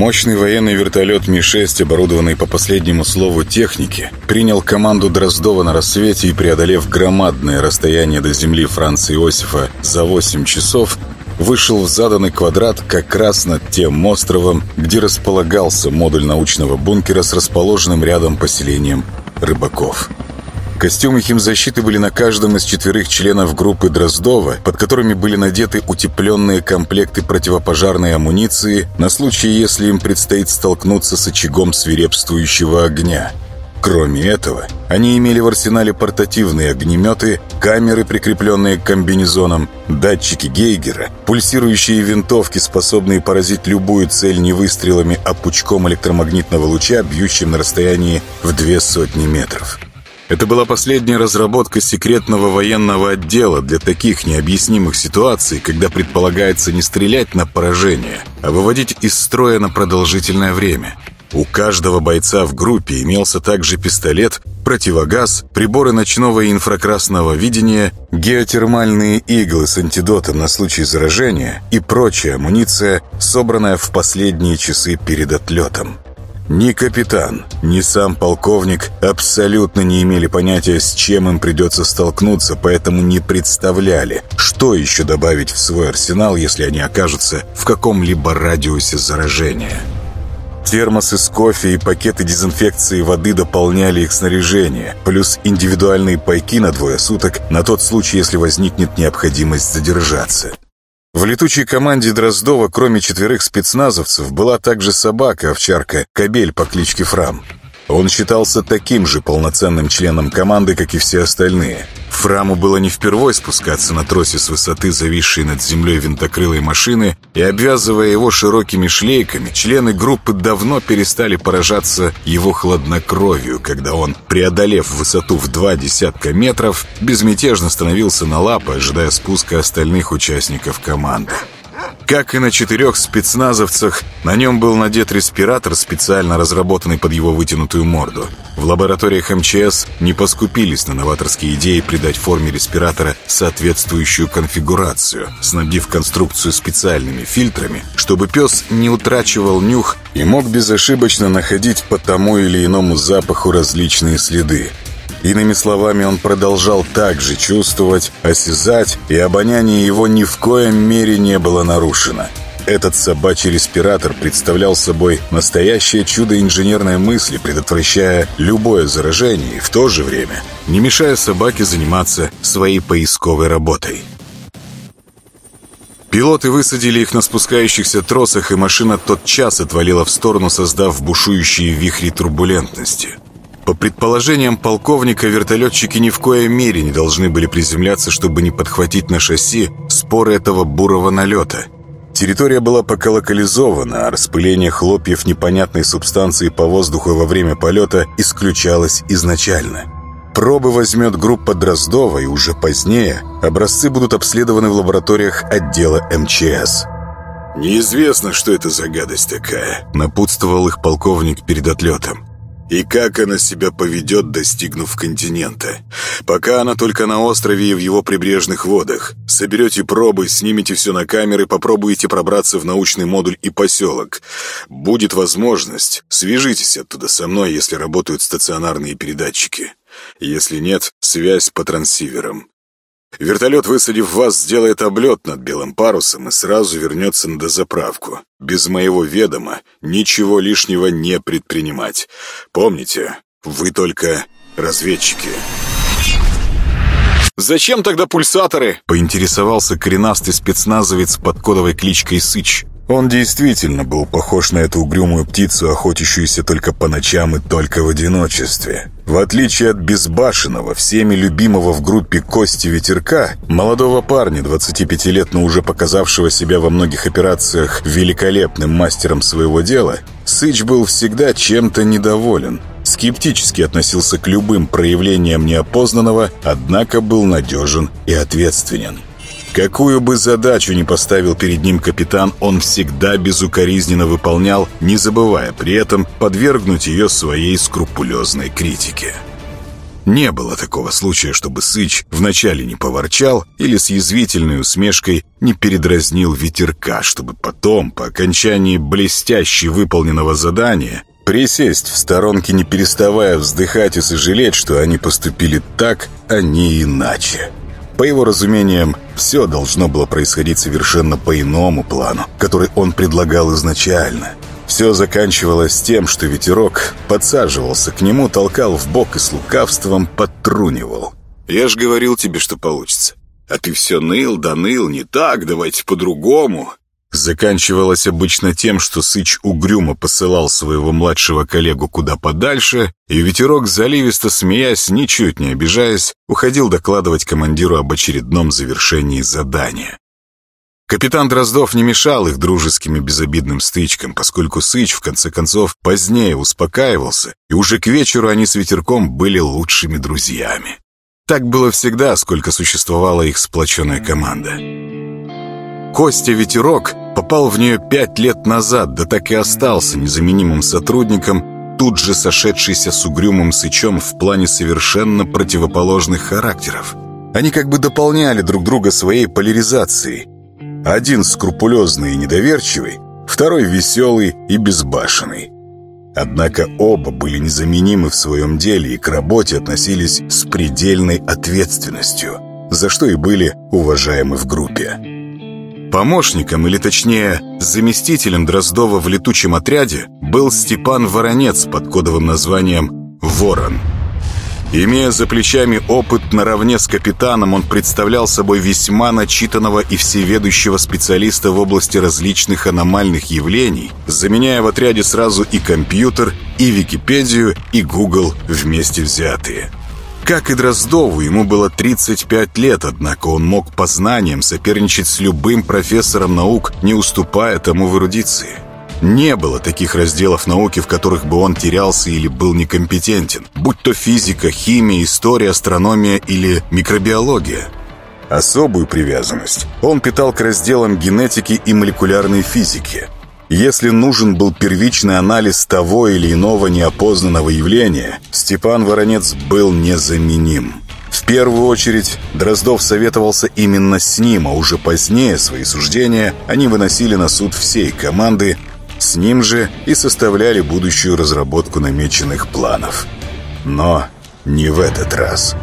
Мощный военный вертолет Ми-6, оборудованный по последнему слову техники, принял команду Дроздова на рассвете и, преодолев громадное расстояние до земли Франца Иосифа за 8 часов, вышел в заданный квадрат как раз над тем островом, где располагался модуль научного бункера с расположенным рядом поселением рыбаков. Костюмы химзащиты были на каждом из 4 членов группы Дроздова, под которыми были надеты утепленные комплекты противопожарной амуниции на случай, если им предстоит столкнуться с очагом свирепствующего огня. Кроме этого, они имели в арсенале портативные огнеметы, камеры, прикрепленные к комбинезонам, датчики Гейгера, пульсирующие винтовки, способные поразить любую цель не выстрелами, а пучком электромагнитного луча, бьющим на расстоянии в 200 метров. Это была последняя разработка секретного военного отдела для таких необъяснимых ситуаций, когда предполагается не стрелять на поражение, а выводить из строя на продолжительное время. У каждого бойца в группе имелся также пистолет, противогаз, приборы ночного и инфракрасного видения, геотермальные иглы с антидотом на случай заражения и прочая амуниция, собранная в последние часы перед отлетом. Ни капитан, ни сам полковник абсолютно не имели понятия, с чем им придется столкнуться, поэтому не представляли, что еще добавить в свой арсенал, если они окажутся в каком-либо радиусе заражения. Термосы с кофе и пакеты дезинфекции воды дополняли их снаряжение, плюс индивидуальные пайки на 2 суток на тот случай, если возникнет необходимость задержаться. В летучей команде Дроздова, кроме 4 спецназовцев, была также собака-овчарка Кобель по кличке Фрам. Он считался таким же полноценным членом команды, как и все остальные. Фраму было не впервой спускаться на тросе с высоты зависшей над землей винтокрылой машины, и, обвязывая его широкими шлейками, члены группы давно перестали поражаться его хладнокровию, когда он, преодолев высоту в 20 метров, безмятежно становился на лапы, ожидая спуска остальных участников команды. Как и на 4 спецназовцах, на нем был надет респиратор, специально разработанный под его вытянутую морду. В лабораториях МЧС не поскупились на новаторские идеи придать форме респиратора соответствующую конфигурацию, снабдив конструкцию специальными фильтрами, чтобы пес не утрачивал нюх и мог безошибочно находить по тому или иному запаху различные следы. Иными словами, он продолжал также чувствовать, осязать, и обоняние его ни в коем мере не было нарушено. Этот собачий респиратор представлял собой настоящее чудо инженерной мысли, предотвращая любое заражение и в то же время не мешая собаке заниматься своей поисковой работой. Пилоты высадили их на спускающихся тросах, и машина тотчас отвалила в сторону, создав бушующие вихри турбулентности. По предположениям полковника, вертолетчики ни в коей мере не должны были приземляться, чтобы не подхватить на шасси споры этого бурого налета. Территория была пока локализована, а распыление хлопьев непонятной субстанции по воздуху во время полета исключалось изначально. Пробы возьмет группа Дроздова, и уже позднее образцы будут обследованы в лабораториях отдела МЧС. «Неизвестно, что это за гадость такая», — напутствовал их полковник перед отлетом. «И как она себя поведет, достигнув континента? Пока она только на острове и в его прибрежных водах. Соберете пробы, снимете все на камеры, попробуете пробраться в научный модуль и поселок. Будет возможность, свяжитесь оттуда со мной, если работают стационарные передатчики. Если нет, связь по трансиверам. Вертолет, высадив вас, сделает облет над Белым парусом и сразу вернется на дозаправку. Без моего ведома ничего лишнего не предпринимать. Помните, вы только разведчики». «Зачем тогда пульсаторы?» — поинтересовался коренастый спецназовец под кодовой кличкой Сыч. Он действительно был похож на эту угрюмую птицу, охотящуюся только по ночам и только в одиночестве. В отличие от безбашенного, всеми любимого в группе Кости Ветерка, молодого парня, 25 лет, но уже показавшего себя во многих операциях великолепным мастером своего дела, Сыч был всегда чем-то недоволен. Скептически относился к любым проявлениям неопознанного, однако был надежен и ответственен. Какую бы задачу ни поставил перед ним капитан, он всегда безукоризненно выполнял, не забывая при этом подвергнуть ее своей скрупулезной критике. Не было такого случая, чтобы Сыч вначале не поворчал или с язвительной усмешкой не передразнил ветерка, чтобы потом, по окончании блестяще выполненного задания, присесть в сторонке, не переставая вздыхать и сожалеть, что они поступили так, а не иначе. По его разумениям, все должно было происходить совершенно по иному плану, который он предлагал изначально. Все заканчивалось тем, что ветерок подсаживался к нему, толкал в бок и с лукавством подтрунивал. «Я ж говорил тебе, что получится. А ты все ныл, да ныл, не так, давайте по-другому». Заканчивалось обычно тем, что Сыч угрюмо посылал своего младшего коллегу куда подальше, и ветерок, заливисто смеясь, ничуть не обижаясь, уходил докладывать командиру об очередном завершении задания. Капитан Дроздов не мешал их дружеским и безобидным стычкам, поскольку Сыч, в конце концов, позднее успокаивался, и уже к вечеру они с ветерком были лучшими друзьями. Так было всегда, сколько существовала их сплоченная команда. Костя Ветерок попал в нее 5 лет назад, да так и остался незаменимым сотрудником, тут же сошедшийся с угрюмым Сычом в плане совершенно противоположных характеров. Они как бы дополняли друг друга своей поляризацией. Один скрупулезный и недоверчивый, второй веселый и безбашенный. Однако оба были незаменимы в своем деле и к работе относились с предельной ответственностью, за что и были уважаемы в группе. Помощником, или точнее заместителем Дроздова в летучем отряде был Степан Воронец под кодовым названием «Ворон». Имея за плечами опыт наравне с капитаном, он представлял собой весьма начитанного и всеведущего специалиста в области различных аномальных явлений, заменяя в отряде сразу и компьютер, и Википедию, и Google вместе взятые. Как и Дроздову, ему было 35 лет, однако он мог по знаниям соперничать с любым профессором наук, не уступая тому в эрудиции. Не было таких разделов науки, в которых бы он терялся или был некомпетентен, будь то физика, химия, история, астрономия или микробиология. Особую привязанность он питал к разделам генетики и молекулярной физики. Если нужен был первичный анализ того или иного неопознанного явления, Степан Воронец был незаменим. В первую очередь Дроздов советовался именно с ним, а уже позднее свои суждения они выносили на суд всей команды, с ним же и составляли будущую разработку намеченных планов. Но не в этот раз.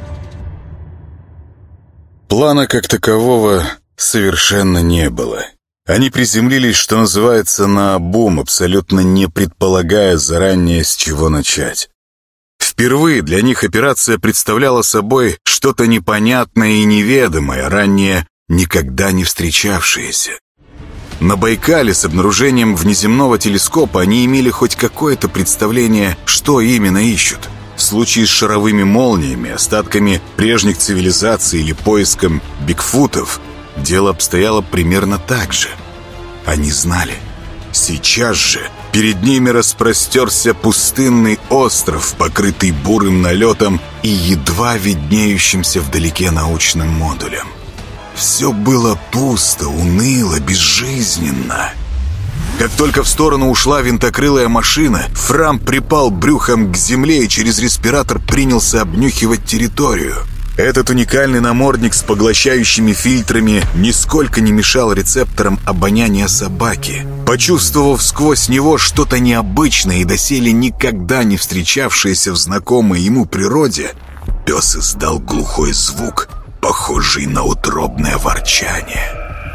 Плана как такового совершенно не было. Они приземлились, что называется, наобум, абсолютно не предполагая заранее, с чего начать. Впервые для них операция представляла собой что-то непонятное и неведомое, ранее никогда не встречавшееся. На Байкале с обнаружением внеземного телескопа они имели хоть какое-то представление, что именно ищут. В случае с шаровыми молниями, остатками прежних цивилизаций или поиском бигфутов, дело обстояло примерно так же. Они знали. Сейчас же перед ними распростерся пустынный остров, покрытый бурым налетом и едва виднеющимся вдалеке научным модулем. Все было пусто, уныло, безжизненно. Как только в сторону ушла винтокрылая машина, Фрам припал брюхом к земле и через респиратор принялся обнюхивать территорию. Этот уникальный намордник с поглощающими фильтрами нисколько не мешал рецепторам обоняния собаки. Почувствовав сквозь него что-то необычное и доселе никогда не встречавшееся в знакомой ему природе, пес издал глухой звук, похожий на утробное ворчание.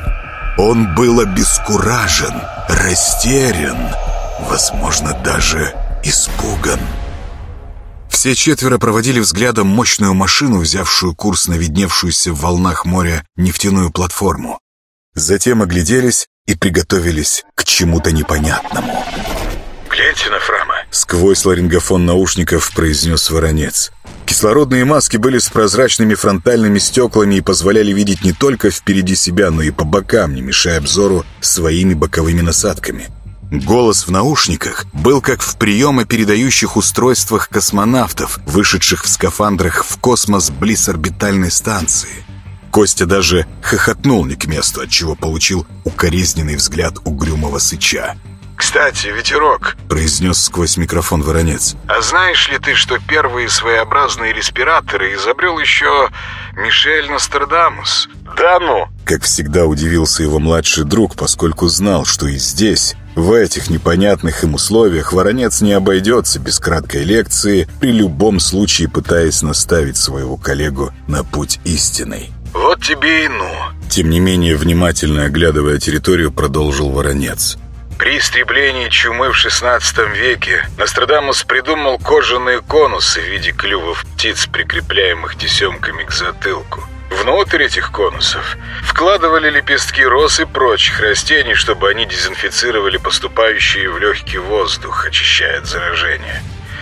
Он был обескуражен, растерян, возможно, даже испуган. Все четверо проводили взглядом мощную машину, взявшую курс на видневшуюся в волнах моря нефтяную платформу. Затем огляделись и приготовились к чему-то непонятному. «Гляньте на Фрама!» — сквозь ларингофон наушников произнес Воронец. Кислородные маски были с прозрачными фронтальными стеклами и позволяли видеть не только впереди себя, но и по бокам, не мешая обзору своими боковыми насадками. Голос в наушниках был как в приемопередающих устройствах космонавтов, вышедших в скафандрах в космос близ орбитальной станции. Костя даже хохотнул не к месту, отчего получил укоризненный взгляд угрюмого Сыча. «Кстати, «Кстати, Ветерок», — произнес сквозь микрофон Воронец. «а знаешь ли ты, что первые своеобразные респираторы изобрел еще Мишель Нострадамус?» «Да ну!» Как всегда удивился его младший друг, поскольку знал, что и здесь, в этих непонятных им условиях, Воронец не обойдется без краткой лекции, при любом случае пытаясь наставить своего коллегу на путь истинный. «Вот тебе и ну!» Тем не менее, внимательно оглядывая территорию, продолжил Воронец. При истреблении чумы в 16 веке Нострадамус придумал кожаные конусы в виде клювов птиц, прикрепляемых тесемками к затылку. Внутрь этих конусов вкладывали лепестки роз и прочих растений, чтобы они дезинфицировали поступающий в легкий воздух, очищая от заражения.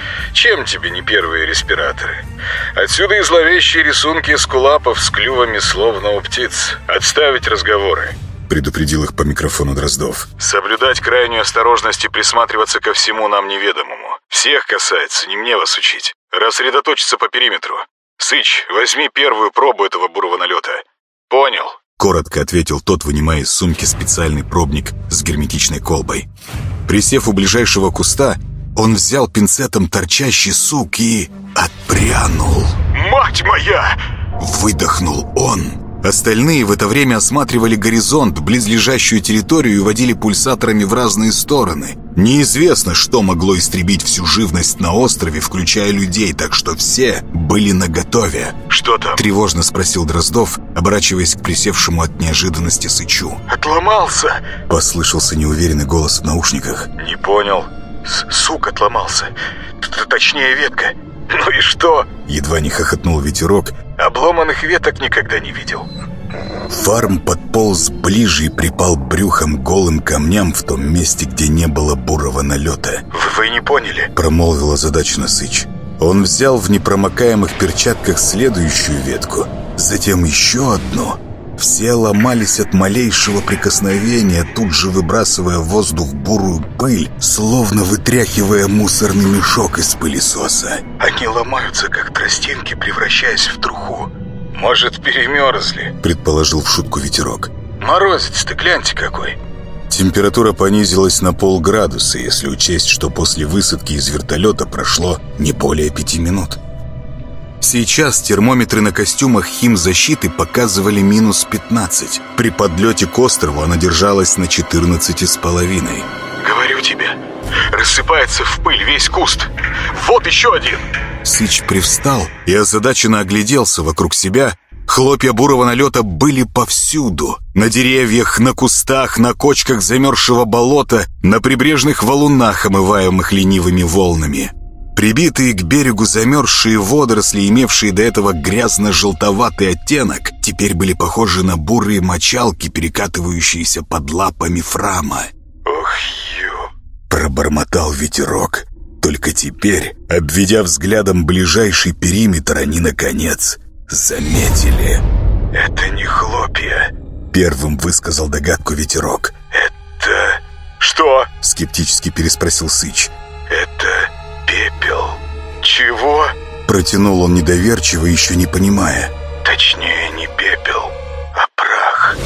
Чем тебе не первые респираторы? Отсюда и зловещие рисунки эскулапов с клювами, словно у птиц. Отставить разговоры, предупредил их по микрофону Дроздов. Соблюдать крайнюю осторожность и присматриваться ко всему нам неведомому. Всех касается, не мне вас учить. Рассредоточиться по периметру. Сыч, возьми первую пробу этого бурого налета. Понял? Коротко ответил тот, вынимая из сумки специальный пробник с герметичной колбой. Присев у ближайшего куста, он взял пинцетом торчащий сук и отпрянул. «Мать моя!» Выдохнул он. Остальные в это время осматривали горизонт, близлежащую территорию и водили пульсаторами в разные стороны. Неизвестно, что могло истребить всю живность на острове, включая людей, так что все были наготове. «Что там?» — тревожно спросил Дроздов, оборачиваясь к присевшему от неожиданности Сычу. «Отломался!» — послышался неуверенный голос в наушниках. «Не понял. Сук отломался. Точнее, ветка. Ну и что?» Едва не хохотнул Ветерок. «Обломанных веток никогда не видел». Фарм подполз ближе и припал брюхом к голым камням в том месте, где не было бурого налета. «Вы не поняли?» — промолвил озадаченно Сыч. Он взял в непромокаемых перчатках следующую ветку, затем еще одну. Все ломались от малейшего прикосновения, тут же выбрасывая в воздух бурую пыль, словно вытряхивая мусорный мешок из пылесоса. «Они ломаются, как тростинки, превращаясь в труху. Может, перемерзли?» — предположил в шутку Ветерок. «Морозец-то гляньте какой!» Температура понизилась на полградуса, если учесть, что после высадки из вертолета прошло не более 5 минут. Сейчас термометры на костюмах химзащиты показывали минус 15. При подлете к острову она держалась на 14,5. «Говорю тебе, рассыпается в пыль весь куст. Вот еще один!» Сыч привстал и озадаченно огляделся вокруг себя. Хлопья бурого налета были повсюду. На деревьях, на кустах, на кочках замерзшего болота, на прибрежных валунах, омываемых ленивыми волнами. Прибитые к берегу замерзшие водоросли, имевшие до этого грязно-желтоватый оттенок, теперь были похожи на бурые мочалки, перекатывающиеся под лапами Фрама. «Ох, ё!» — пробормотал Ветерок. Только теперь, обведя взглядом ближайший периметр, они, наконец, заметили. «Это не хлопья», — первым высказал догадку Ветерок. «Это...» «Что?» — скептически переспросил Сыч. «Это пепел». «Чего?» — протянул он недоверчиво, еще не понимая. «Точнее, не пепел, а прах».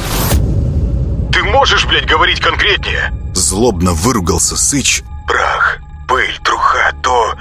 «Ты можешь, блядь, говорить конкретнее?» Злобно выругался Сыч. «Прах, пыль, труха, то,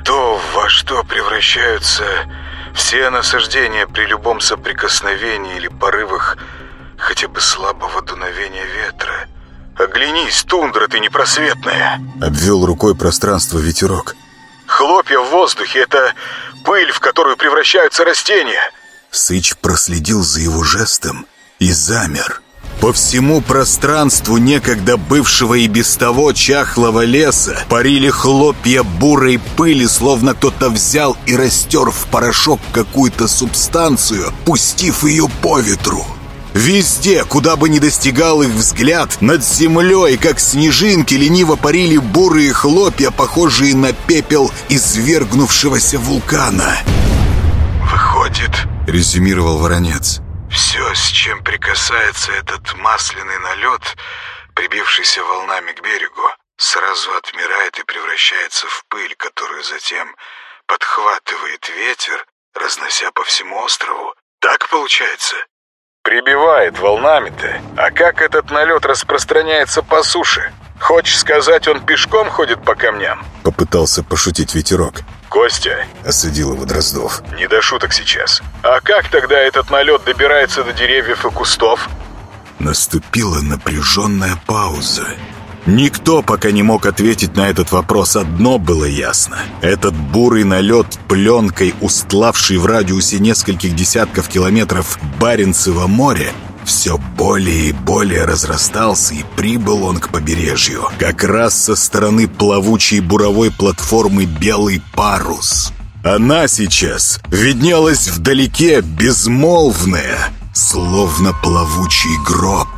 во что превращаются все насаждения при любом соприкосновении или порывах хотя бы слабого дуновения ветра. Оглянись, тундра ты непросветная!» Обвел рукой пространство Ветерок. «Хлопья в воздухе — это пыль, в которую превращаются растения!» Сыч проследил за его жестом и замер. По всему пространству некогда бывшего и без того чахлого леса парили хлопья бурой пыли, словно кто-то взял и растер в порошок какую-то субстанцию, пустив ее по ветру. Везде, куда бы ни достигал их взгляд, над землей, как снежинки, лениво парили бурые хлопья, похожие на пепел извергнувшегося вулкана. «Выходит, — резюмировал Воронец, — все, с чем прикасается этот масляный налет, прибившийся волнами к берегу, сразу отмирает и превращается в пыль, которую затем подхватывает ветер, разнося по всему острову. Так получается?» «Прибивает волнами-то. А как этот налет распространяется по суше?» Хочешь сказать, он пешком ходит по камням? Попытался пошутить Ветерок. Костя, осадил его Дроздов. Не до шуток сейчас. А как тогда этот налет добирается до деревьев и кустов? Наступила напряженная пауза. Никто пока не мог ответить на этот вопрос. Одно было ясно. Этот бурый налет пленкой, устлавший в радиусе нескольких десятков километров Баренцево море, все более и более разрастался, и прибыл он к побережью как раз со стороны плавучей буровой платформы «Белый парус». Она сейчас виднелась вдалеке, безмолвная, словно плавучий гроб.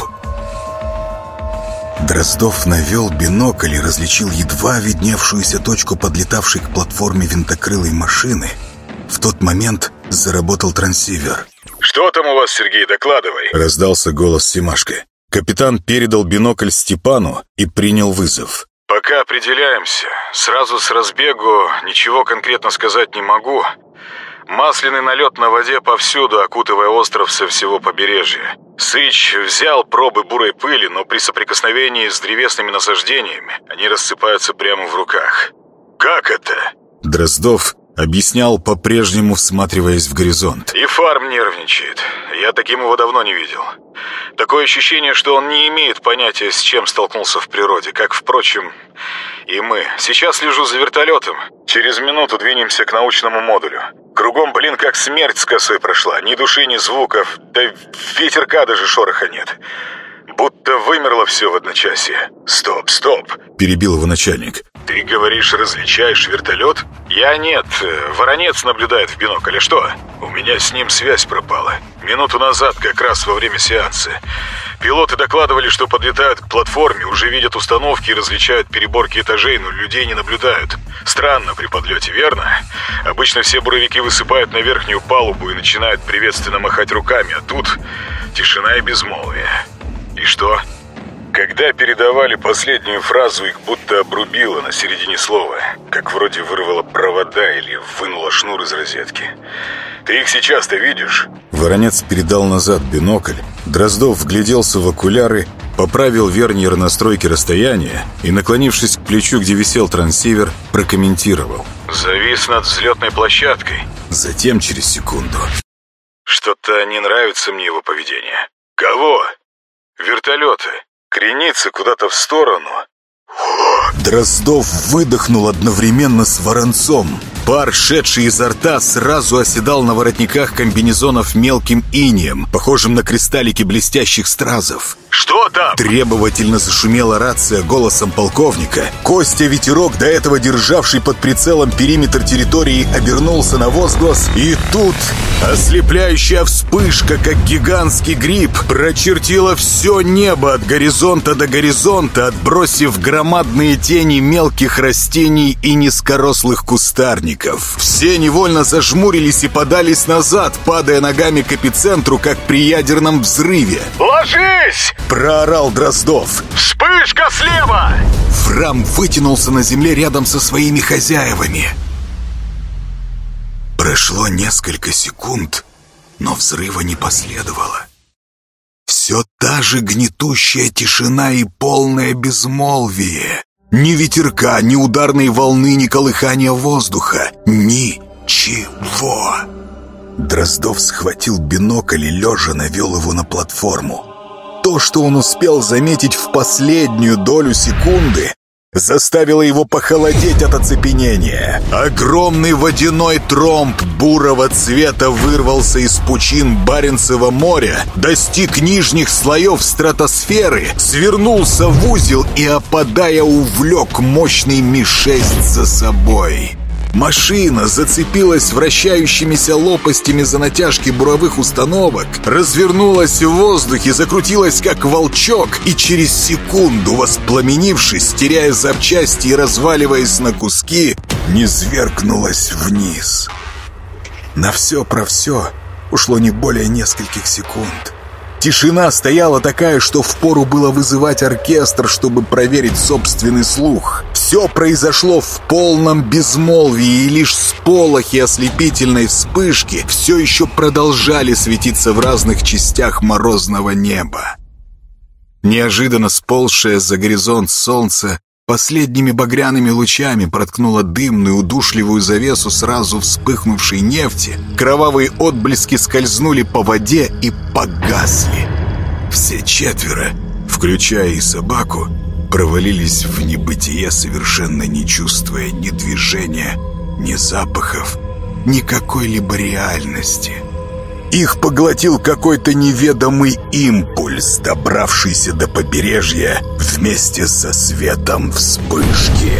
Дроздов навел бинокль и различил едва видневшуюся точку подлетавшей к платформе винтокрылой машины. В тот момент заработал трансивер. «Что там у вас, Сергей, докладывай?» Раздался голос Семашко. Капитан передал бинокль Степану и принял вызов. «Пока определяемся. Сразу с разбегу ничего конкретно сказать не могу. Масляный налет на воде повсюду, окутывая остров со всего побережья. Сыч взял пробы бурой пыли, но при соприкосновении с древесными насаждениями они рассыпаются прямо в руках. Как это?» Дроздов объяснял, по-прежнему всматриваясь в горизонт. «И фарм нервничает. Я таким его давно не видел. Такое ощущение, что он не имеет понятия, с чем столкнулся в природе, как, впрочем, и мы. Сейчас лежу за вертолетом. Через минуту двинемся к научному модулю. Кругом, как смерть с косой прошла. Ни души, ни звуков, да ветерка даже шороха нет. Будто вымерло все в одночасье. Стоп!» Перебил его начальник. «Ты говоришь, различаешь вертолет?» «Я нет. Воронец наблюдает в бинокль. А что? У меня с ним связь пропала. Минуту назад, как раз во время сеанса. Пилоты докладывали, что подлетают к платформе, уже видят установки и различают переборки этажей, но людей не наблюдают. Странно при подлете, верно? Обычно все буровики высыпают на верхнюю палубу и начинают приветственно махать руками, а тут тишина и безмолвие. И что?» Когда передавали последнюю фразу, их будто обрубило на середине слова, как вроде вырвало провода или вынуло шнур из розетки. Ты их сейчас-то видишь? Воронец передал назад бинокль. Дроздов вгляделся в окуляры, поправил верньер настройки расстояния и, наклонившись к плечу, где висел трансивер, прокомментировал. «Завис над взлетной площадкой». Затем через секунду. «Что-то не нравится мне его поведение». «Кого?» «Вертолеты. Кренится куда-то в сторону». Дроздов выдохнул одновременно с Воронцом. Пар, шедший изо рта, сразу оседал на воротниках комбинезонов мелким инеем, похожим на кристаллики блестящих стразов. «Что там?» Требовательно зашумела рация голосом полковника. Костя Ветерок, до этого державший под прицелом периметр территории, обернулся на возглас. И тут ослепляющая вспышка, как гигантский гриб, прочертила все небо от горизонта до горизонта, отбросив громадные тени мелких растений и низкорослых кустарников. Все невольно зажмурились и подались назад, падая ногами к эпицентру, как при ядерном взрыве. «Ложись!» — проорал Дроздов. «Вспышка слева!» Фрам вытянулся на земле рядом со своими хозяевами. Прошло несколько секунд, но взрыва не последовало. Все та же гнетущая тишина и полное безмолвие. Ни ветерка, ни ударной волны, ни колыхания воздуха. Ничего. Дроздов схватил бинокль и лежа навел его на платформу. То, что он успел заметить в последнюю долю секунды, заставило его похолодеть от оцепенения. Огромный водяной тромб бурого цвета вырвался из пучин Баренцева моря, достиг нижних слоев стратосферы, свернулся в узел и, опадая, увлек мощный Ми-6 за собой. Машина зацепилась вращающимися лопастями за натяжки буровых установок, развернулась в воздухе, закрутилась как волчок и через секунду, воспламенившись, теряя запчасти и разваливаясь на куски, низвергнулась вниз. На все про все ушло не более нескольких секунд. Тишина стояла такая, что впору было вызывать оркестр, чтобы проверить собственный слух. Все произошло в полном безмолвии, и лишь сполохи ослепительной вспышки все еще продолжали светиться в разных частях морозного неба. Неожиданно сползшее за горизонт солнце последними багряными лучами проткнуло дымную удушливую завесу сразу вспыхнувшей нефти. Кровавые отблески скользнули по воде и погасли. Все четверо, включая и собаку, провалились в небытие, совершенно не чувствуя ни движения, ни запахов, ни какой-либо реальности. Их поглотил какой-то неведомый импульс, добравшийся до побережья вместе со светом вспышки.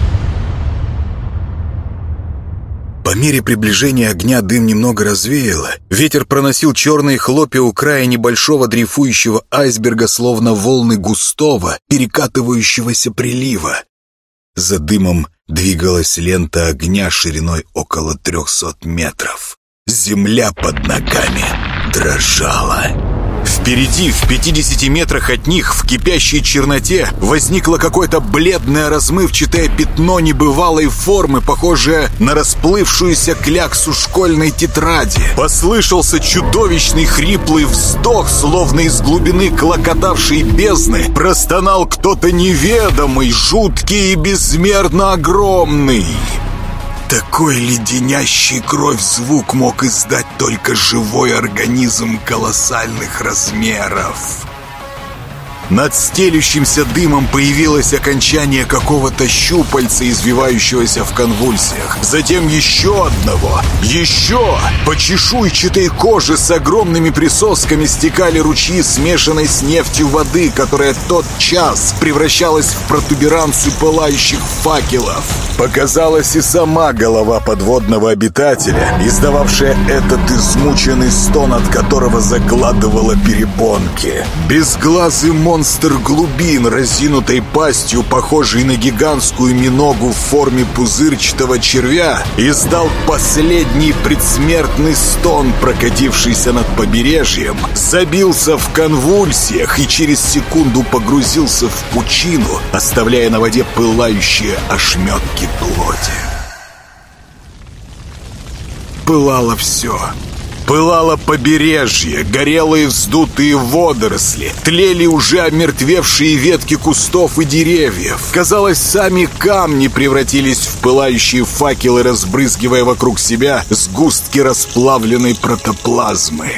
По мере приближения огня дым немного развеяло. Ветер проносил черные хлопья у края небольшого дрейфующего айсберга, словно волны густого, перекатывающегося прилива. За дымом двигалась лента огня шириной около 300 метров. Земля под ногами дрожала. Впереди, в 50 метрах от них, в кипящей черноте, возникло какое-то бледное размывчатое пятно небывалой формы, похожее на расплывшуюся кляксу школьной тетради. Послышался чудовищный хриплый вздох, словно из глубины клокотавшей бездны простонал кто-то неведомый, жуткий и безмерно огромный. Такой леденящий кровь звук мог издать только живой организм колоссальных размеров. Над стелющимся дымом появилось окончание какого-то щупальца, извивающегося в конвульсиях. Затем еще одного. Еще! По чешуйчатой коже с огромными присосками стекали ручьи, смешанной с нефтью воды, которая тотчас превращалась в протуберанцы пылающих факелов. Показалась и сама голова подводного обитателя, издававшая этот измученный стон, от которого закладывала перепонки. Безглазый монстр глубин, разинутой пастью, похожий на гигантскую миногу в форме пузырчатого червя, издал последний предсмертный стон, прокатившийся над побережьем, забился в конвульсиях и через секунду погрузился в пучину, оставляя на воде пылающие ошметки плоти. Пылало все. Пылало побережье, горелые вздутые водоросли, тлели уже омертвевшие ветки кустов и деревьев. Казалось, сами камни превратились в пылающие факелы, разбрызгивая вокруг себя сгустки расплавленной протоплазмы.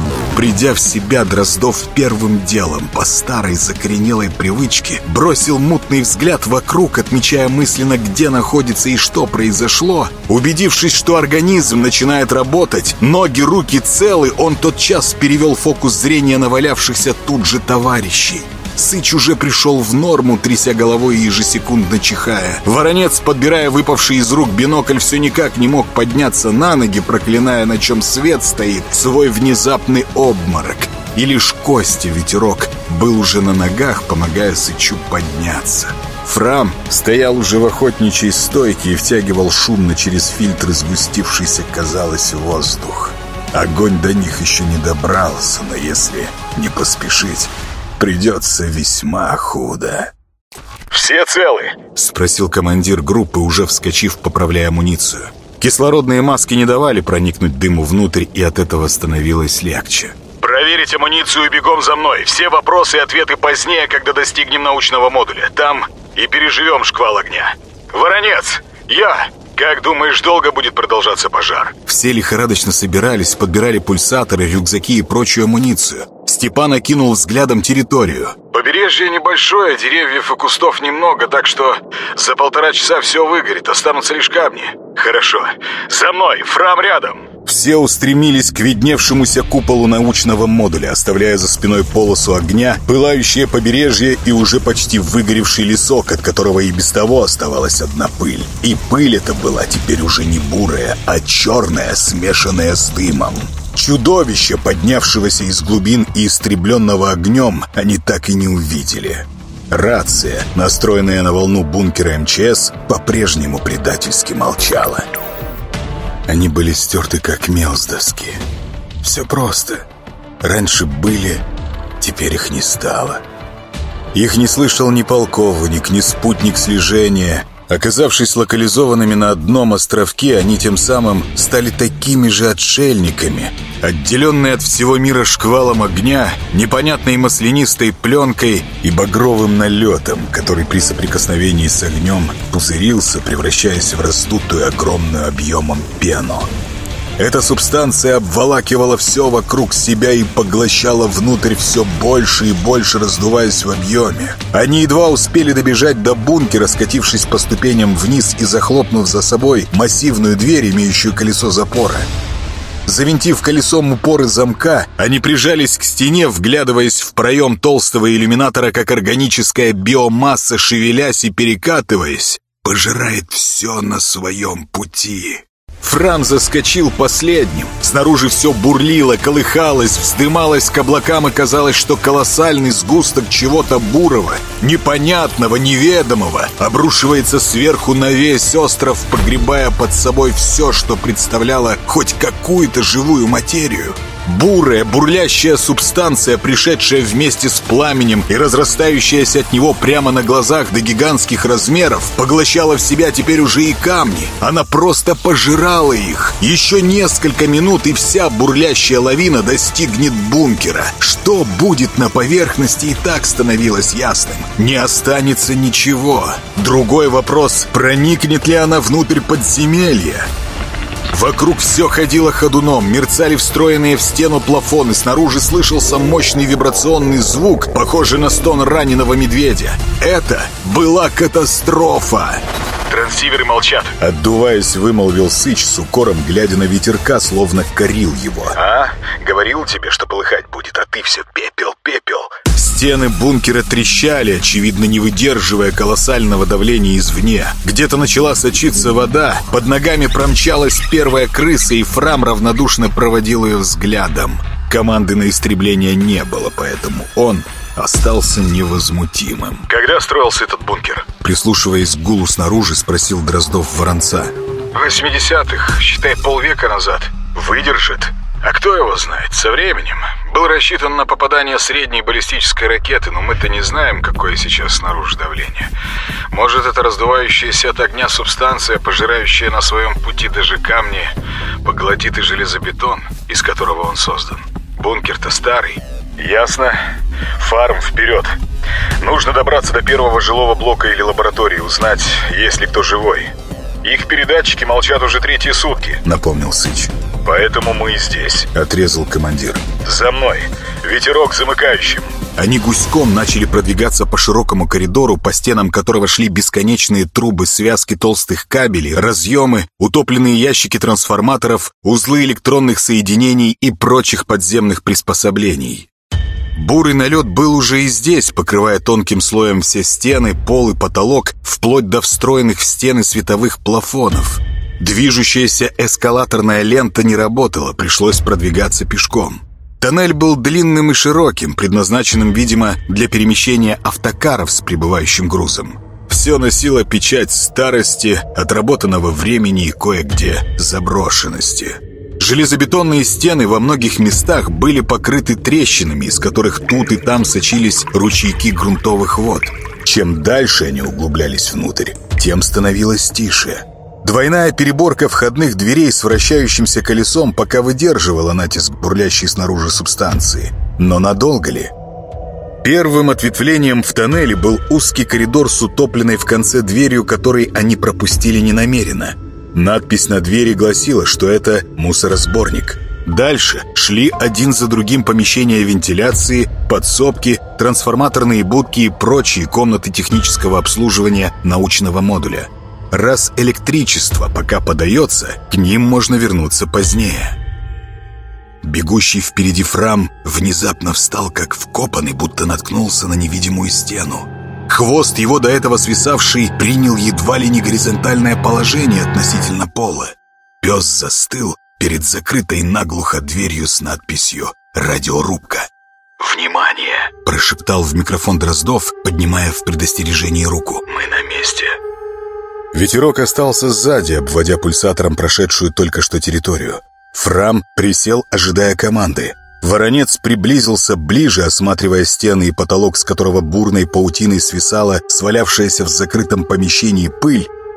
Придя в себя, Дроздов первым делом, по старой закоренелой привычке, бросил мутный взгляд вокруг, отмечая мысленно, где находится и что произошло. Убедившись, что организм начинает работать, ноги, руки целы, он тотчас перевел фокус зрения на валявшихся тут же товарищей. Сыч уже пришел в норму, тряся головой и ежесекундно чихая. Воронец, подбирая выпавший из рук бинокль, все никак не мог подняться на ноги, проклиная, на чем свет стоит, свой внезапный обморок. И лишь Костя Ветерок был уже на ногах, помогая Сычу подняться. Фрам стоял уже в охотничьей стойке и втягивал шумно через фильтры сгустившийся, казалось, воздух. Огонь до них еще не добрался, но если не поспешить, придется весьма худо. «Все целы?» — спросил командир группы, уже вскочив, поправляя амуницию. Кислородные маски не давали проникнуть дыму внутрь, и от этого становилось легче. «Проверить амуницию и бегом за мной. Все вопросы и ответы позднее, когда достигнем научного модуля. Там и переживем шквал огня. Воронец, как думаешь, долго будет продолжаться пожар?» Все лихорадочно собирались, подбирали пульсаторы, рюкзаки и прочую амуницию. Степан окинул взглядом территорию. «Побережье небольшое, деревьев и кустов немного, так что за 1,5 часа все выгорит, останутся лишь камни». «Хорошо. За мной, Фрам рядом». Все устремились к видневшемуся куполу научного модуля, оставляя за спиной полосу огня, пылающее побережье и уже почти выгоревший лесок, от которого и без того оставалась одна пыль. И пыль эта была теперь уже не бурая, а черная, смешанная с дымом. Чудовище, поднявшегося из глубин и истребленного огнем, они так и не увидели. Рация, настроенная на волну бункера МЧС, по-прежнему предательски молчала. Они были стерты как мел с доски. Все просто. Раньше были, теперь их не стало. Их не слышал ни полковник, ни спутник слежения. Оказавшись локализованными на одном островке, они тем самым стали такими же отшельниками, отделенные от всего мира шквалом огня, непонятной маслянистой пленкой и багровым налетом, который при соприкосновении с огнем пузырился, превращаясь в раздутую огромную объемом пену. Эта субстанция обволакивала все вокруг себя и поглощала внутрь все больше и больше, раздуваясь в объеме. Они едва успели добежать до бункера, скатившись по ступеням вниз и захлопнув за собой массивную дверь, имеющую колесо запора. Завинтив колесом упоры замка, они прижались к стене, вглядываясь в проем толстого иллюминатора, как органическая биомасса, шевелясь и перекатываясь, пожирает все на своем пути. Фрам заскочил последним. Снаружи все бурлило, колыхалось, вздымалось к облакам, и казалось, что колоссальный сгусток чего-то бурого, непонятного, неведомого обрушивается сверху на весь остров, погребая под собой все, что представляло хоть какую-то живую материю. Бурая, бурлящая субстанция, пришедшая вместе с пламенем и разрастающаяся от него прямо на глазах до гигантских размеров, поглощала в себя теперь уже и камни. Она просто пожирала их. Еще несколько минут, и вся бурлящая лавина достигнет бункера. Что будет на поверхности, и так становилось ясным. Не останется ничего. Другой вопрос, проникнет ли она внутрь подземелья? Вокруг все ходило ходуном, мерцали встроенные в стену плафоны, снаружи слышался мощный вибрационный звук, похожий на стон раненого медведя. Это была катастрофа! Трансиверы молчат. Отдуваясь, вымолвил Сыч с укором, глядя на ветерка, словно корил его. Говорил тебе, что полыхать будет, а ты все пепел, пепел. Стены бункера трещали, очевидно, не выдерживая колоссального давления извне. Где-то начала сочиться вода, под ногами промчалась первая крыса, и Фрам равнодушно проводил ее взглядом. Команды на истребление не было, поэтому он остался невозмутимым. Когда строился этот бункер? Прислушиваясь к гулу снаружи, спросил Дроздов Воронца. В 80-х, считай, полвека назад. Выдержит? А кто его знает? Со временем. Был рассчитан на попадание средней баллистической ракеты, но мы-то не знаем, какое сейчас снаружи давление. Может, это раздувающаяся от огня субстанция, пожирающая на своем пути даже камни, поглотит и железобетон, из которого он создан. Бункер-то старый. Ясно. Фарм, вперед. Нужно добраться до первого жилого блока или лаборатории, узнать, есть ли кто живой. Их передатчики молчат уже 3 сутки, напомнил Сыч. Поэтому мы и здесь, отрезал командир. За мной. Ветерок замыкающим. Они гуськом начали продвигаться по широкому коридору, по стенам которого шли бесконечные трубы, связки толстых кабелей, разъемы, утопленные ящики трансформаторов, узлы электронных соединений и прочих подземных приспособлений. Бурый налет был уже и здесь, покрывая тонким слоем все стены, пол и потолок, вплоть до встроенных в стены световых плафонов. Движущаяся эскалаторная лента не работала, пришлось продвигаться пешком. Тоннель был длинным и широким, предназначенным, видимо, для перемещения автокаров с прибывающим грузом. Все носило печать старости, отработанного времени и кое-где заброшенности. Железобетонные стены во многих местах были покрыты трещинами, из которых тут и там сочились ручейки грунтовых вод. Чем дальше они углублялись внутрь, тем становилось тише. Двойная переборка входных дверей с вращающимся колесом пока выдерживала натиск бурлящей снаружи субстанции. Но надолго ли? Первым ответвлением в тоннеле был узкий коридор с утопленной в конце дверью, который они пропустили ненамеренно. Надпись на двери гласила, что это мусоросборник. Дальше шли один за другим помещения вентиляции, подсобки, трансформаторные будки и прочие комнаты технического обслуживания научного модуля. Раз электричество пока подается, к ним можно вернуться позднее. Бегущий впереди Фрам внезапно встал, как вкопанный, будто наткнулся на невидимую стену. Хвост его, до этого свисавший, принял едва ли не горизонтальное положение относительно пола. Пес застыл перед закрытой наглухо дверью с надписью «Радиорубка». «Внимание!» – прошептал в микрофон Дроздов, поднимая в предостережении руку. «Мы на месте». Ветерок остался сзади, обводя пульсатором прошедшую только что территорию. Фрам присел, ожидая команды. Воронец приблизился ближе, осматривая стены и потолок, с которого бурной паутиной свисала свалявшаяся в закрытом помещении пыль,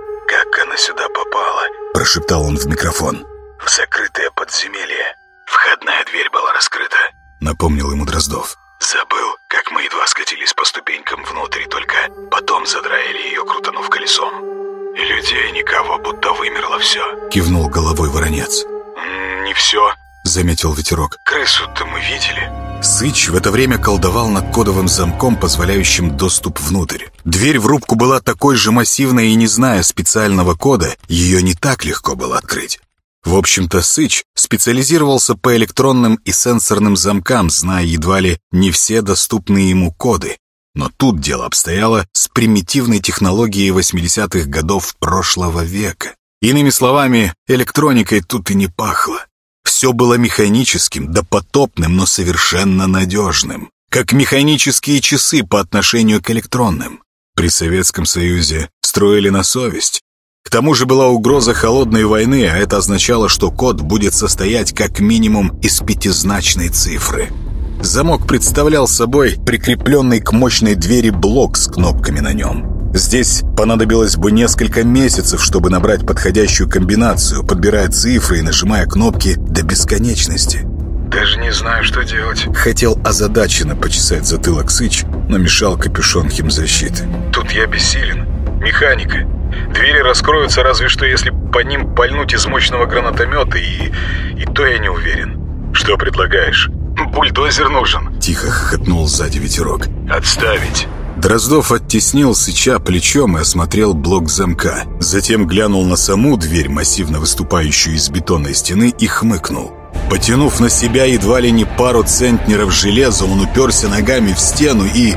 она сюда попала?» – прошептал он в микрофон. «В закрытое подземелье. Входная дверь была раскрыта», – напомнил ему Дроздов. «Забыл, как мы едва скатились по ступенькам внутрь, только потом задраили ее, крутанув колесом. И людей никого, будто вымерло все», – кивнул головой Воронец. «Не все», – заметил Ветерок. «Крысу-то мы видели». Сыч в это время колдовал над кодовым замком, позволяющим доступ внутрь. Дверь в рубку была такой же массивной, и не зная специального кода, ее не так легко было открыть. В общем-то, Сыч специализировался по электронным и сенсорным замкам, зная едва ли не все доступные ему коды. Но тут дело обстояло с примитивной технологией 80-х годов прошлого века. Иными словами, электроникой тут и не пахло. Все было механическим, допотопным, но совершенно надежным. Как механические часы по отношению к электронным. При Советском Союзе строили на совесть. К тому же была угроза холодной войны, а это означало, что код будет состоять как минимум из 5-значной цифры. Замок представлял собой прикрепленный к мощной двери блок с кнопками на нем. Здесь понадобилось бы несколько месяцев, чтобы набрать подходящую комбинацию, подбирая цифры и нажимая кнопки до бесконечности. «Даже не знаю, что делать», — хотел озадаченно почесать затылок Сыч, но мешал капюшон химзащиты. «Тут я бессилен. Механика. Двери раскроются разве что, если по ним пальнуть из мощного гранатомета, и то я не уверен». «Что предлагаешь?» «Бульдозер нужен», — тихо хохотнул сзади Ветерок. «Отставить». Дроздов оттеснил Сыча плечом и осмотрел блок замка. Затем глянул на саму дверь, массивно выступающую из бетонной стены, и хмыкнул. Потянув на себя едва ли не пару центнеров железа, он уперся ногами в стену и...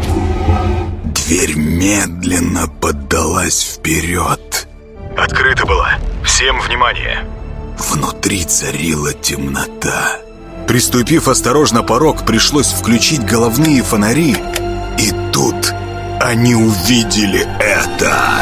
Дверь медленно поддалась вперед. «Открыта была. Всем внимание!» Внутри царила темнота. Приступив осторожно порог, пришлось включить головные фонари. И тут они увидели это.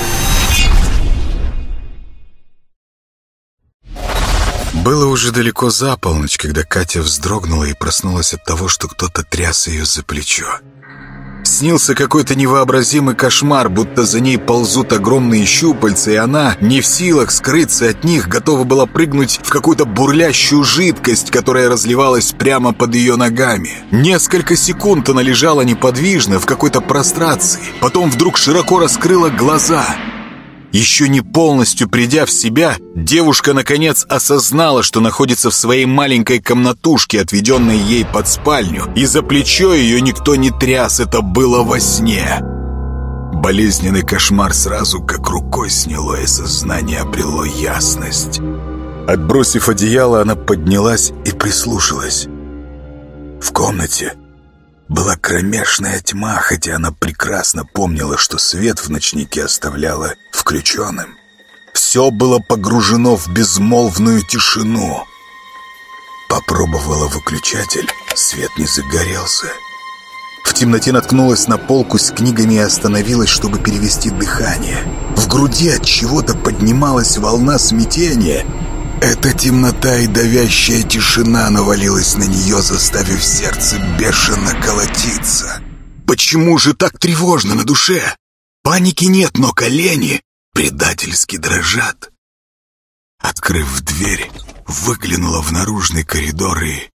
Было уже далеко за полночь, когда Катя вздрогнула и проснулась от того, что кто-то тряс ее за плечо. Снился какой-то невообразимый кошмар, будто за ней ползут огромные щупальца, и она, не в силах скрыться от них, готова была прыгнуть в какую-то бурлящую жидкость, которая разливалась прямо под ее ногами. Несколько секунд она лежала неподвижно в какой-то прострации, потом вдруг широко раскрыла глаза. Еще не полностью придя в себя, девушка наконец осознала, что находится в своей маленькой комнатушке, отведенной ей под спальню, и за плечо ее никто не тряс, это было во сне. Болезненный кошмар сразу как рукой сняло, и сознание обрело ясность. Отбросив одеяло, она поднялась и прислушалась. В комнате была кромешная тьма, хотя она прекрасно помнила, что свет в ночнике оставляла включенным. Все было погружено в безмолвную тишину. Попробовала выключатель, свет не загорелся. В темноте наткнулась на полку с книгами и остановилась, чтобы перевести дыхание. В груди от чего-то поднималась волна смятения. Эта темнота и давящая тишина навалилась на нее, заставив сердце бешено колотиться. Почему же так тревожно на душе? Паники нет, но колени предательски дрожат. Открыв дверь, выглянула в наружный коридор и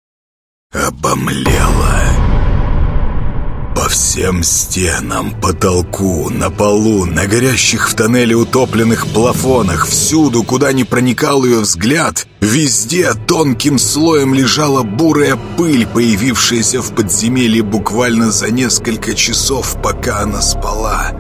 обомлела. По всем стенам, потолку, на полу, на горящих в тоннеле утопленных плафонах, всюду, куда ни проникал ее взгляд, везде тонким слоем лежала бурая пыль, появившаяся в подземелье буквально за несколько часов, пока она спала.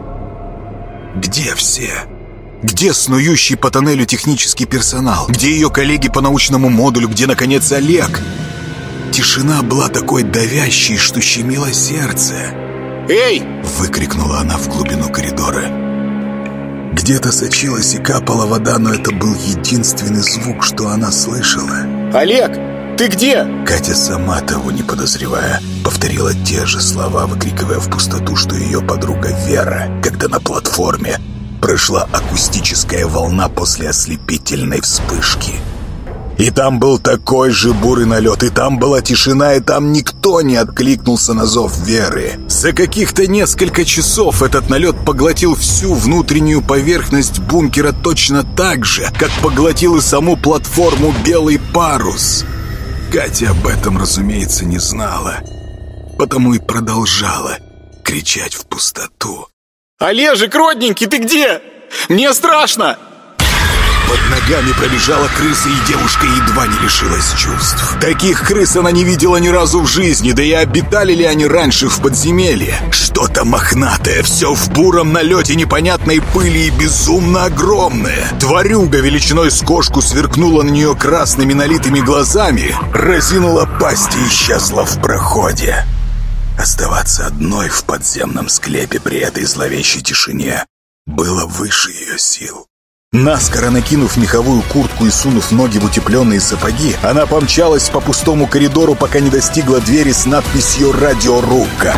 Где все? Где снующий по тоннелю технический персонал? Где ее коллеги по научному модулю? Где, наконец, Олег? Тишина была такой давящей, что щемило сердце. «Эй!» — выкрикнула она в глубину коридора. Где-то сочилась и капала вода, но это был единственный звук, что она слышала. «Олег, ты где?» Катя, сама того не подозревая, повторила те же слова, выкрикивая в пустоту, что ее подруга Вера, когда на платформе прошла акустическая волна после ослепительной вспышки. И там был такой же бурый налет, и там была тишина, и там никто не откликнулся на зов Веры. За каких-то несколько часов этот налет поглотил всю внутреннюю поверхность бункера точно так же, как поглотил и саму платформу «Белый парус». Катя об этом, разумеется, не знала, потому и продолжала кричать в пустоту. Олежек, родненький, ты где? Мне страшно! Под ногами пробежала крыса, и девушка едва не лишилась чувств. Таких крыс она не видела ни разу в жизни, да и обитали ли они раньше в подземелье? Что-то мохнатое, все в буром налете непонятной пыли и безумно огромное. Тварюга величиной с кошку сверкнула на нее красными налитыми глазами, разинула пасть и исчезла в проходе. Оставаться одной в подземном склепе при этой зловещей тишине было выше ее сил. Наскоро накинув меховую куртку и сунув ноги в утепленные сапоги, она помчалась по пустому коридору, пока не достигла двери с надписью «Радиорубка».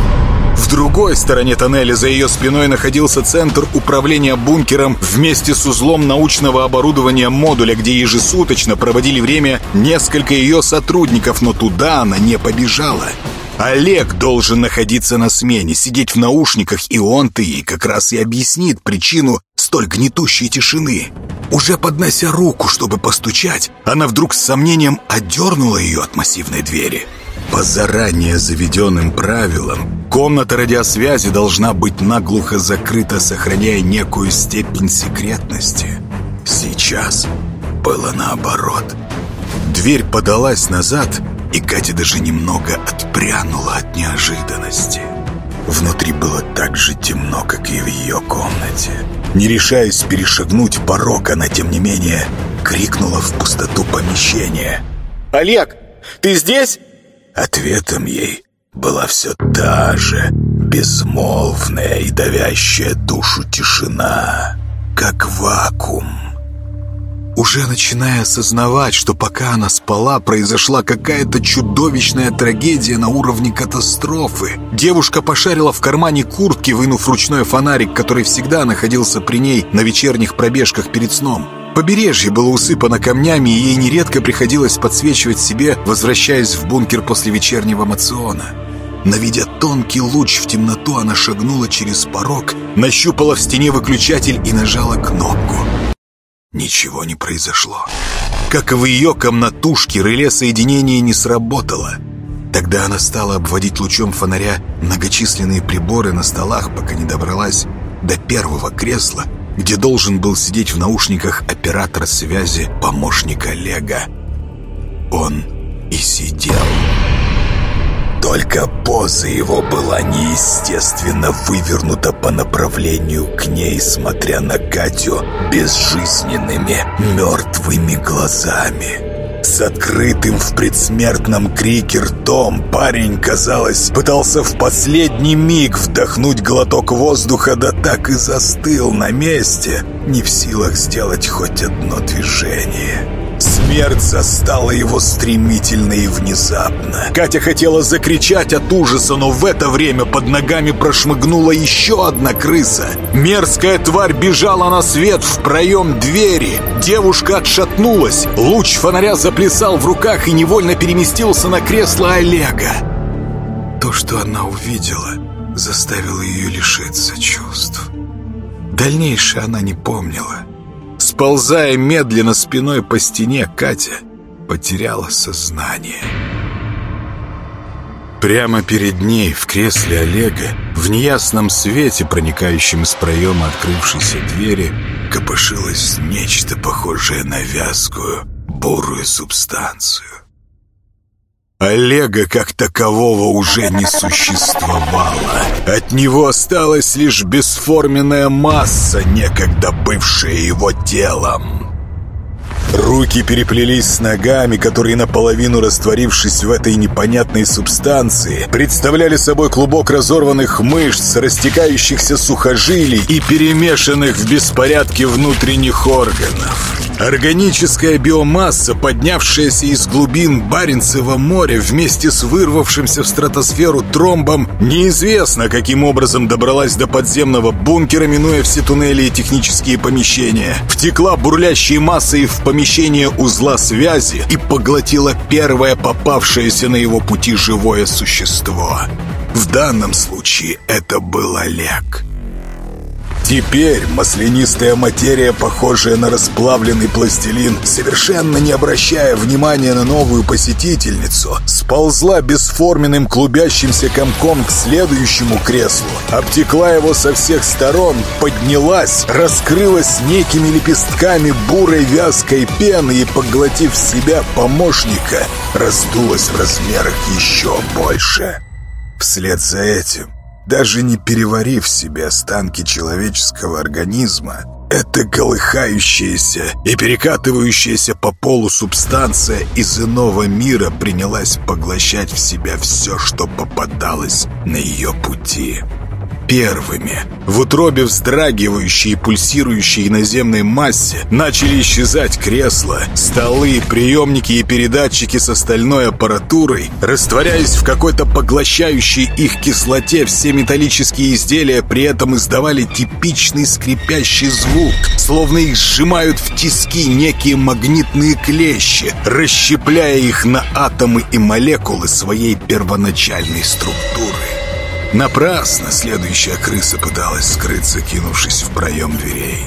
В другой стороне тоннеля за ее спиной находился центр управления бункером вместе с узлом научного оборудования модуля, где ежесуточно проводили время несколько ее сотрудников, но туда она не побежала. Олег должен находиться на смене, сидеть в наушниках, и он-то ей как раз и объяснит причину столь гнетущей тишины. Уже поднося руку, чтобы постучать, она вдруг с сомнением отдернула ее от массивной двери. По заранее заведенным правилам, комната радиосвязи должна быть наглухо закрыта, сохраняя некую степень секретности. Сейчас было наоборот. Дверь подалась назад, и Катя даже немного отпрянула от неожиданности. Внутри было так же темно, как и в ее комнате. Не решаясь перешагнуть порог, она, тем не менее, крикнула в пустоту помещения. Олег, ты здесь? Ответом ей была все та же безмолвная и давящая душу тишина, как вакуум. Уже начиная осознавать, что пока она спала, произошла какая-то чудовищная трагедия на уровне катастрофы, девушка пошарила в кармане куртки, вынув ручной фонарик, который всегда находился при ней на вечерних пробежках перед сном. Побережье было усыпано камнями, и ей нередко приходилось подсвечивать себе, возвращаясь в бункер после вечернего мациона. Наведя тонкий луч в темноту, она шагнула через порог, нащупала в стене выключатель и нажала кнопку. Ничего не произошло. Как и в ее комнатушке, реле соединения не сработало. Тогда она стала обводить лучом фонаря многочисленные приборы на столах, пока не добралась до первого кресла, где должен был сидеть в наушниках оператор связи, помощник Олега. Он и сидел. Только поза его была неестественно вывернута по направлению к ней, смотря на Катю безжизненными, мертвыми глазами. С открытым в предсмертном крике ртом парень, казалось, пытался в последний миг вдохнуть глоток воздуха, да так и застыл на месте, не в силах сделать хоть одно движение. Смерть застала его стремительно и внезапно. Катя хотела закричать от ужаса, но в это время под ногами прошмыгнула еще одна крыса. Мерзкая тварь бежала на свет в проем двери. Девушка отшатнулась. Луч фонаря заплясал в руках и невольно переместился на кресло Олега. То, что она увидела, заставило ее лишиться чувств. Дальнейшее она не помнила. Сползая медленно спиной по стене, Катя потеряла сознание. Прямо перед ней, в кресле Олега, в неясном свете, проникающем из проема открывшейся двери, копошилось нечто похожее на вязкую, бурую субстанцию. Олега как такового уже не существовало. От него осталась лишь бесформенная масса, некогда бывшая его телом. Руки переплелись с ногами, которые, наполовину растворившись в этой непонятной субстанции, представляли собой клубок разорванных мышц, растекающихся сухожилий и перемешанных в беспорядке внутренних органов. Органическая биомасса, поднявшаяся из глубин Баренцева моря вместе с вырвавшимся в стратосферу тромбом, неизвестно, каким образом добралась до подземного бункера, минуя все туннели и технические помещения, втекла бурлящей массой в помещение узла связи и поглотила первое попавшееся на его пути живое существо. В данном случае это был Олег. Теперь маслянистая материя, похожая на расплавленный пластилин, совершенно не обращая внимания на новую посетительницу, сползла бесформенным клубящимся комком к следующему креслу, обтекла его со всех сторон, поднялась, раскрылась некими лепестками бурой вязкой пены и, поглотив в себя помощника, раздулась в размерах еще больше. Вслед за этим, даже не переварив в себе останки человеческого организма, эта колыхающаяся и перекатывающаяся по полу субстанция из иного мира принялась поглощать в себя все, что попадалось на ее пути. Первыми, в утробе вздрагивающей и пульсирующей наземной массе, начали исчезать кресла, столы, приемники и передатчики с остальной аппаратурой. Растворяясь в какой-то поглощающей их кислоте, все металлические изделия при этом издавали типичный скрипящий звук, словно их сжимают в тиски некие магнитные клещи, расщепляя их на атомы и молекулы своей первоначальной структуры. Напрасно следующая крыса пыталась скрыться, кинувшись в проем дверей.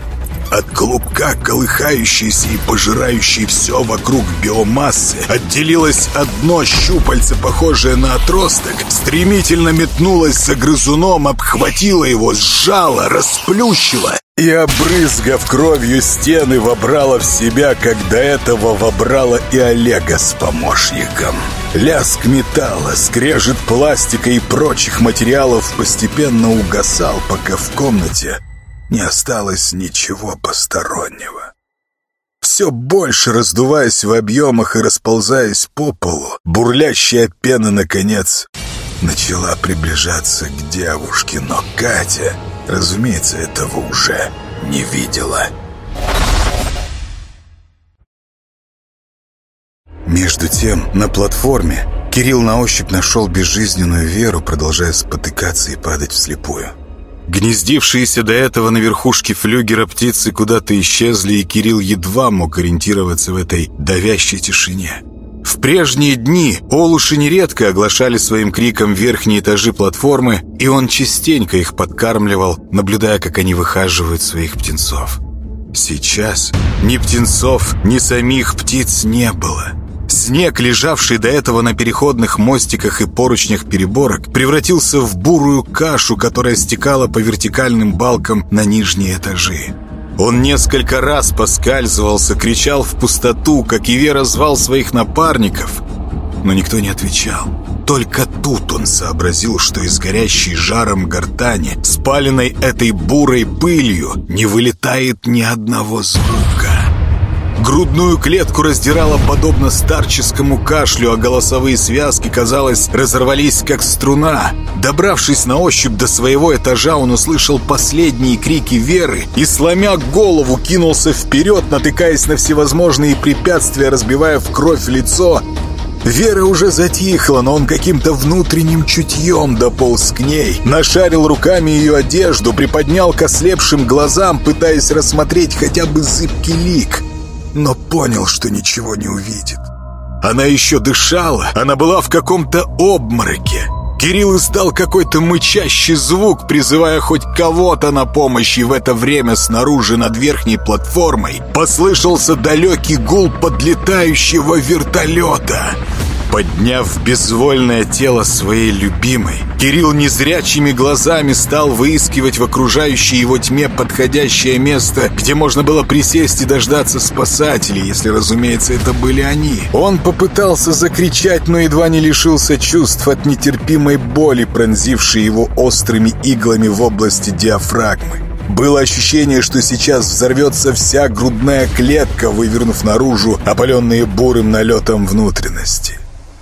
От клубка, колыхающейся и пожирающей все вокруг биомассы, отделилось одно щупальце, похожее на отросток, стремительно метнулось за грызуном, обхватило его, сжало, расплющило и, обрызгав кровью стены, вобрала в себя, как до этого вобрала и Олега с помощником. Лязг металла, скрежет пластика и прочих материалов постепенно угасал, пока в комнате не осталось ничего постороннего. Все больше раздуваясь в объемах и расползаясь по полу, бурлящая пена, наконец, начала приближаться к девушке, но Катя, разумеется, этого уже не видела. Между тем, на платформе Кирилл на ощупь нашел безжизненную Веру, продолжая спотыкаться и падать вслепую. Гнездившиеся до этого на верхушке флюгера птицы куда-то исчезли, и Кирилл едва мог ориентироваться в этой давящей тишине. В прежние дни олуши нередко оглашали своим криком верхние этажи платформы, и он частенько их подкармливал, наблюдая, как они выхаживают своих птенцов. Сейчас ни птенцов, ни самих птиц не было. Снег, лежавший до этого на переходных мостиках и поручнях переборок, превратился в бурую кашу, которая стекала по вертикальным балкам на нижние этажи. Он несколько раз поскальзывался, кричал в пустоту, как и Вера звал своих напарников, но никто не отвечал. Только тут он сообразил, что из горящей жаром гортани, спаленной этой бурой пылью, не вылетает ни одного звука. Грудную клетку раздирало подобно старческому кашлю, а голосовые связки, казалось, разорвались как струна. Добравшись на ощупь до своего этажа, он услышал последние крики Веры и, сломя голову, кинулся вперед, натыкаясь на всевозможные препятствия, разбивая в кровь лицо. Вера уже затихла, но он каким-то внутренним чутьем дополз к ней, нашарил руками ее одежду, приподнял к ослепшим глазам, пытаясь рассмотреть хотя бы зыбкий лик, но понял, что ничего не увидит. Она еще дышала, она была в каком-то обмороке. Кирилл издал какой-то мычащий звук, призывая хоть кого-то на помощь, и в это время снаружи над верхней платформой послышался далекий гул подлетающего вертолета. Подняв безвольное тело своей любимой, Кирилл незрячими глазами стал выискивать в окружающей его тьме подходящее место, где можно было присесть и дождаться спасателей, если, разумеется, это были они. Он попытался закричать, но едва не лишился чувств от нетерпимой боли, пронзившей его острыми иглами в области диафрагмы. Было ощущение, что сейчас взорвется вся грудная клетка, вывернув наружу опаленные бурым налетом внутренности.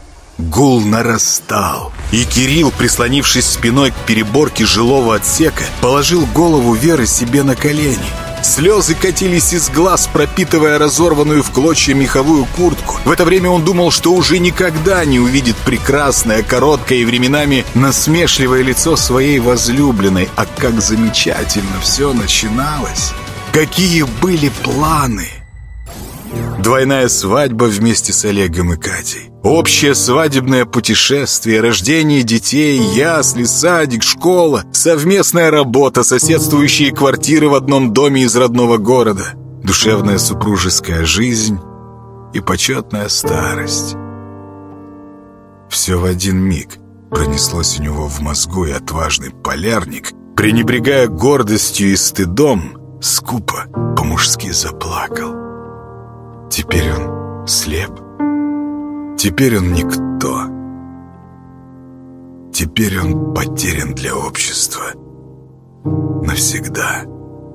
Гул нарастал, и Кирилл, прислонившись спиной к переборке жилого отсека, положил голову Веры себе на колени. Слезы катились из глаз, пропитывая разорванную в клочья меховую куртку. В это время он думал, что уже никогда не увидит прекрасное, короткое и временами насмешливое лицо своей возлюбленной. А как замечательно все начиналось! Какие были планы! Двойная свадьба вместе с Олегом и Катей. Общее свадебное путешествие, рождение детей, ясли, садик, школа, совместная работа, соседствующие квартиры в одном доме из родного города, душевная супружеская жизнь и почетная старость. Все в один миг пронеслось у него в мозгу, и отважный полярник, пренебрегая гордостью и стыдом, скупо по-мужски заплакал. Теперь он слеп. Теперь он никто. Теперь он потерян для общества. Навсегда.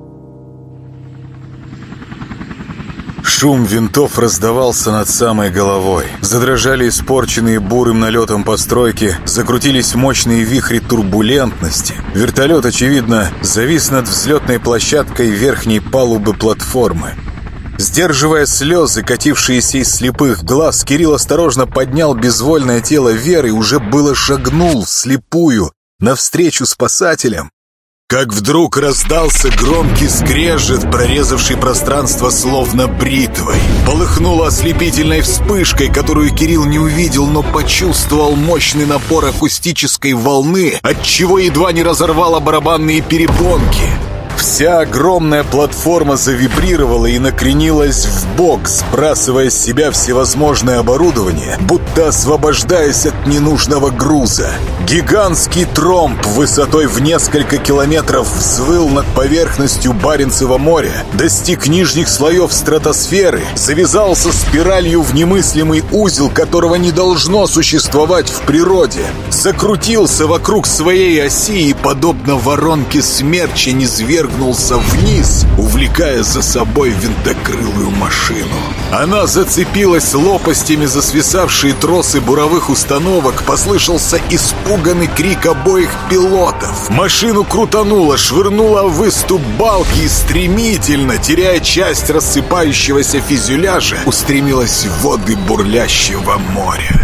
Шум винтов раздавался над самой головой. Задрожали испорченные бурым налетом постройки, закрутились мощные вихри турбулентности. Вертолет, очевидно, завис над взлетной площадкой верхней палубы платформы. Сдерживая слезы, катившиеся из слепых глаз, Кирилл осторожно поднял безвольное тело Веры и уже было шагнул вслепую навстречу спасателям, как вдруг раздался громкий скрежет, прорезавший пространство словно бритвой. Полыхнуло ослепительной вспышкой, которую Кирилл не увидел, но почувствовал мощный напор акустической волны, отчего едва не разорвало барабанные перепонки. Вся огромная платформа завибрировала и накренилась вбок, сбрасывая с себя всевозможное оборудование, будто освобождаясь от ненужного груза. Гигантский тромб высотой в несколько километров взвыл над поверхностью Баренцева моря, достиг нижних слоев стратосферы, завязался спиралью в немыслимый узел, которого не должно существовать в природе, закрутился вокруг своей оси и, подобно воронке смерча, низвергнулся вниз, увлекая за собой винтокрылую машину. Она зацепилась лопастями за свисавшие тросы буровых установок, послышался испуганный крик обоих пилотов. Машину крутануло, швырнуло в выступ балки и стремительно, теряя часть рассыпающегося фюзеляжа, устремилась в воды бурлящего моря.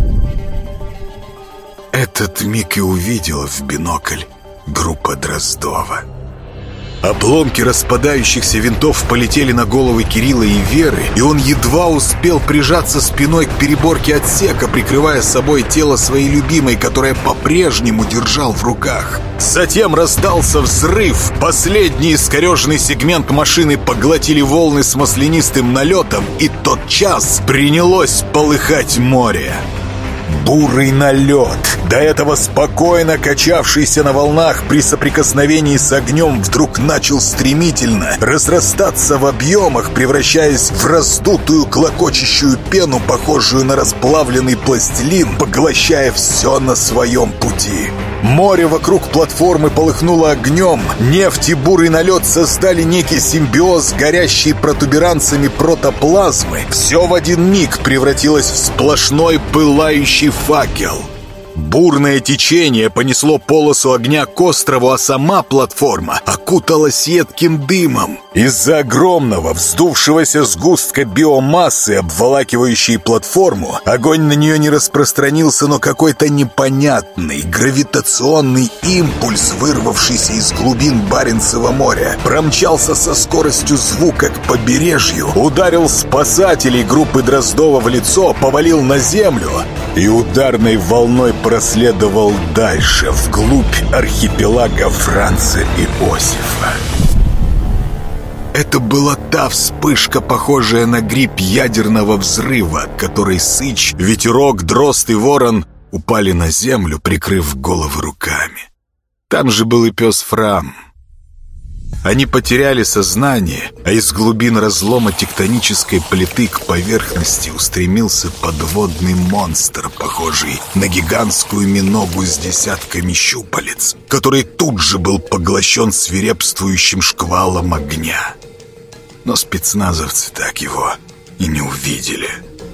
Этот миг и увидела в бинокль группа Дроздова. Обломки распадающихся винтов полетели на головы Кирилла и Веры, и он едва успел прижаться спиной к переборке отсека, прикрывая собой тело своей любимой, которая по-прежнему держал в руках. Затем раздался взрыв. Последний искореженный сегмент машины поглотили волны с маслянистым налетом, и тотчас принялось полыхать море. Бурый налет, до этого спокойно качавшийся на волнах при соприкосновении с огнем, вдруг начал стремительно разрастаться в объемах, превращаясь в раздутую клокочущую пену, похожую на расплавленный пластилин, поглощая все на своем пути. Море вокруг платформы полыхнуло огнем. Нефть и бурый налет создали некий симбиоз, горящий протуберанцами протоплазмы. Все в один миг превратилось в сплошной пылающий факел. Бурное течение понесло полосу огня к острову, а сама платформа окуталась едким дымом. Из-за огромного, вздувшегося сгустка биомассы, обволакивающей платформу, огонь на нее не распространился, но какой-то непонятный гравитационный импульс, вырвавшийся из глубин Баренцева моря, промчался со скоростью звука к побережью, ударил спасателей группы Дроздова в лицо, повалил на землю и ударной волной проследовал дальше, вглубь архипелага Франца Иосифа. Это была та вспышка, похожая на гриб ядерного взрыва, от которой Сыч, Ветерок, Дрозд и Ворон упали на землю, прикрыв головы руками. Там же был и пес Фрам. Они потеряли сознание, а из глубин разлома тектонической плиты к поверхности устремился подводный монстр, похожий на гигантскую миногу с десятками щупалец, который тут же был поглощен свирепствующим шквалом огня. Но спецназовцы так его и не увидели.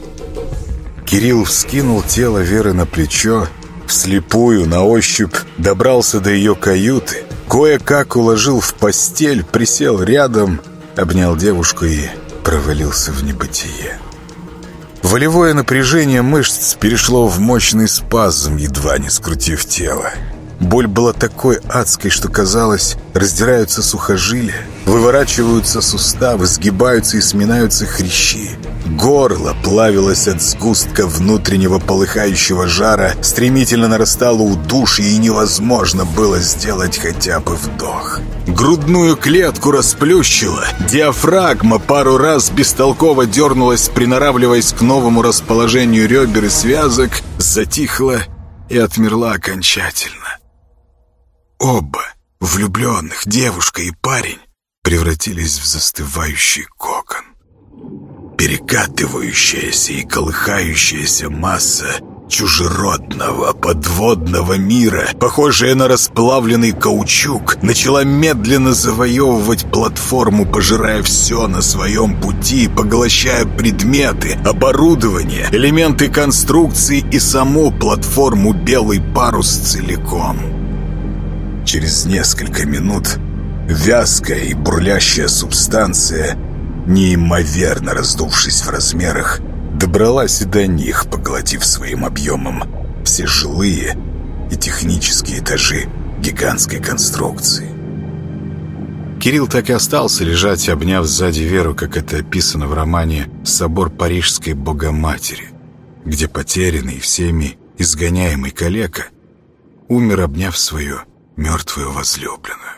Кирилл вскинул тело Веры на плечо, вслепую, на ощупь добрался до ее каюты, Кое-как уложил в постель, присел рядом, обнял девушку и провалился в небытие. Волевое напряжение мышц перешло в мощный спазм, едва не скрутив тело. Боль была такой адской, что казалось, раздираются сухожилия, выворачиваются суставы, сгибаются и сминаются хрящи. Горло плавилось от сгустка внутреннего полыхающего жара, стремительно нарастало удушье, и невозможно было сделать хотя бы вдох. Грудную клетку расплющило, диафрагма пару раз бестолково дернулась, приноравливаясь к новому расположению ребер и связок, затихла и отмерла окончательно. Оба, влюбленных, девушка и парень, превратились в застывающий кокон. Перекатывающаяся и колыхающаяся масса чужеродного подводного мира, похожая на расплавленный каучук, начала медленно завоевывать платформу, пожирая все на своем пути, поглощая предметы, оборудование, элементы конструкции и саму платформу «Белый парус» целиком. Через несколько минут вязкая и бурлящая субстанция, неимоверно раздувшись в размерах, добралась и до них, поглотив своим объемом все жилые и технические этажи гигантской конструкции. Кирилл так и остался лежать, обняв сзади Веру, как это описано в романе «Собор Парижской Богоматери», где потерянный и всеми изгоняемый калека умер, обняв свою мертвую возлюбленную.